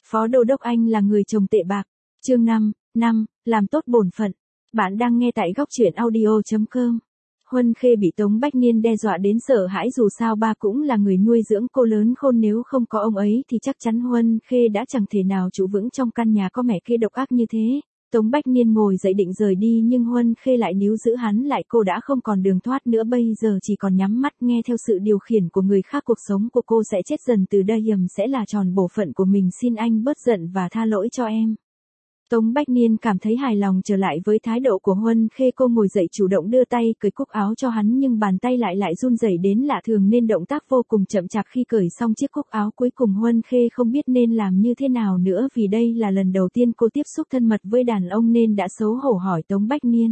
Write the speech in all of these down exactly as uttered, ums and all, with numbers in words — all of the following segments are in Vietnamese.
Phó Đô đốc Anh là người chồng tệ bạc. Chương năm, năm, làm tốt bổn phận. Bạn đang nghe tại góc truyện audio chấm com. Huân Khê bị Tống Bách Niên đe dọa đến sợ hãi, dù sao ba cũng là người nuôi dưỡng cô lớn khôn, nếu không có ông ấy thì chắc chắn Huân Khê đã chẳng thể nào trụ vững trong căn nhà có mẹ kế độc ác như thế. Tống Bách Niên ngồi dậy định rời đi nhưng Huân Khê lại níu giữ hắn lại, cô đã không còn đường thoát nữa, bây giờ chỉ còn nhắm mắt nghe theo sự điều khiển của người khác, cuộc sống của cô sẽ chết dần từ đây, hiểm sẽ là tròn bổn phận của mình, xin anh bớt giận và tha lỗi cho em. Tống Bách Niên cảm thấy hài lòng trở lại với thái độ của Huân Khê, cô ngồi dậy chủ động đưa tay cởi cúc áo cho hắn, nhưng bàn tay lại lại run rẩy đến lạ thường nên động tác vô cùng chậm chạp. Khi cởi xong chiếc cúc áo cuối cùng, Huân Khê không biết nên làm như thế nào nữa, vì đây là lần đầu tiên cô tiếp xúc thân mật với đàn ông nên đã xấu hổ hỏi Tống Bách Niên.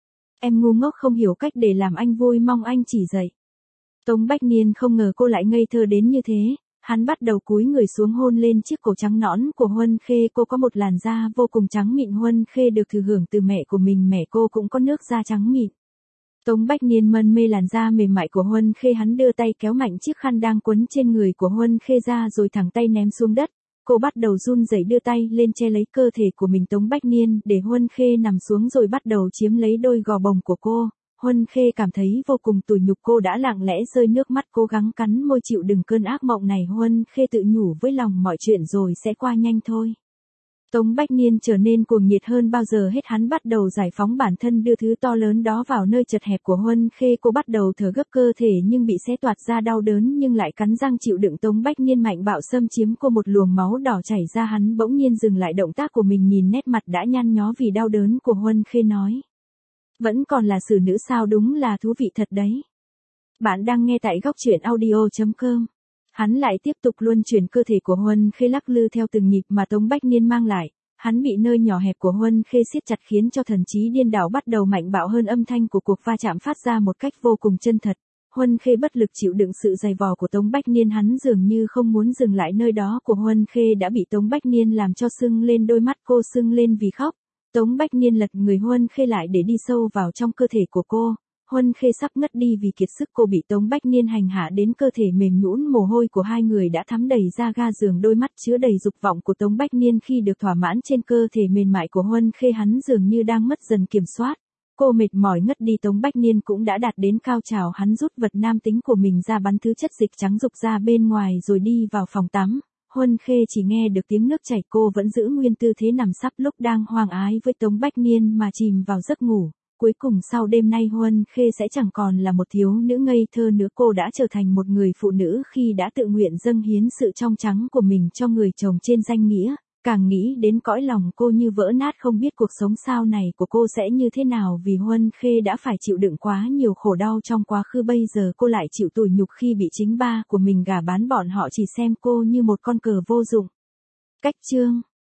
Em ngu ngốc không hiểu cách để làm anh vui, mong anh chỉ dạy. Tống Bách Niên không ngờ cô lại ngây thơ đến như thế. Hắn bắt đầu cúi người xuống hôn lên chiếc cổ trắng nõn của Huân Khê, cô có một làn da vô cùng trắng mịn, Huân Khê được thừa hưởng từ mẹ của mình, mẹ cô cũng có nước da trắng mịn. Tống Bách Niên mân mê làn da mềm mại của Huân Khê, hắn đưa tay kéo mạnh chiếc khăn đang quấn trên người của Huân Khê ra rồi thẳng tay ném xuống đất. Cô bắt đầu run rẩy đưa tay lên che lấy cơ thể của mình. Tống Bách Niên để Huân Khê nằm xuống rồi bắt đầu chiếm lấy đôi gò bồng của cô. Huân Khê cảm thấy vô cùng tủi nhục, cô đã lặng lẽ rơi nước mắt, cố gắng cắn môi chịu đựng cơn ác mộng này. Huân Khê tự nhủ với lòng mọi chuyện rồi sẽ qua nhanh thôi. Tống Bách Niên trở nên cuồng nhiệt hơn bao giờ hết, hắn bắt đầu giải phóng bản thân đưa thứ to lớn đó vào nơi chật hẹp của Huân Khê. Cô bắt đầu thở gấp, cơ thể nhưng bị xé toạc ra đau đớn nhưng lại cắn răng chịu đựng. Tống Bách Niên mạnh bạo xâm chiếm cô, một luồng máu đỏ chảy ra, hắn bỗng nhiên dừng lại động tác của mình, nhìn nét mặt đã nhăn nhó vì đau đớn của Huân Khê nói. Vẫn còn là xử nữ sao, đúng là thú vị thật đấy. Bạn đang nghe tại góc truyện audio chấm com. Hắn lại tiếp tục luân chuyển cơ thể của Huân Khê lắc lư theo từng nhịp mà Tống Bách Niên mang lại. Hắn bị nơi nhỏ hẹp của Huân Khê siết chặt khiến cho thần trí điên đảo bắt đầu mạnh bạo hơn, âm thanh của cuộc va chạm phát ra một cách vô cùng chân thật. Huân Khê bất lực chịu đựng sự dày vò của Tống Bách Niên, hắn dường như không muốn dừng lại nơi đó của Huân Khê đã bị Tống Bách Niên làm cho sưng lên, đôi mắt cô sưng lên vì khóc. Tống Bách Niên lật người Huân Khê lại để đi sâu vào trong cơ thể của cô. Huân Khê sắp ngất đi vì kiệt sức, cô bị Tống Bách Niên hành hạ đến cơ thể mềm nhũn, mồ hôi của hai người đã thấm đầy ra ga giường, đôi mắt chứa đầy dục vọng của Tống Bách Niên khi được thỏa mãn trên cơ thể mềm mại của Huân Khê, hắn dường như đang mất dần kiểm soát. Cô mệt mỏi ngất đi, Tống Bách Niên cũng đã đạt đến cao trào, hắn rút vật nam tính của mình ra bắn thứ chất dịch trắng dục ra bên ngoài rồi đi vào phòng tắm. Huân Khê chỉ nghe được tiếng nước chảy, cô vẫn giữ nguyên tư thế nằm sấp lúc đang hoang ái với Tống Bách Niên mà chìm vào giấc ngủ. Cuối cùng sau đêm nay Huân Khê sẽ chẳng còn là một thiếu nữ ngây thơ nữa, cô đã trở thành một người phụ nữ khi đã tự nguyện dâng hiến sự trong trắng của mình cho người chồng trên danh nghĩa. Càng nghĩ đến cõi lòng cô như vỡ nát, không biết cuộc sống sau này của cô sẽ như thế nào, vì Huân Khê đã phải chịu đựng quá nhiều khổ đau trong quá khứ, bây giờ cô lại chịu tủi nhục khi bị chính ba của mình gả bán, bọn họ chỉ xem cô như một con cờ vô dụng. Cách chương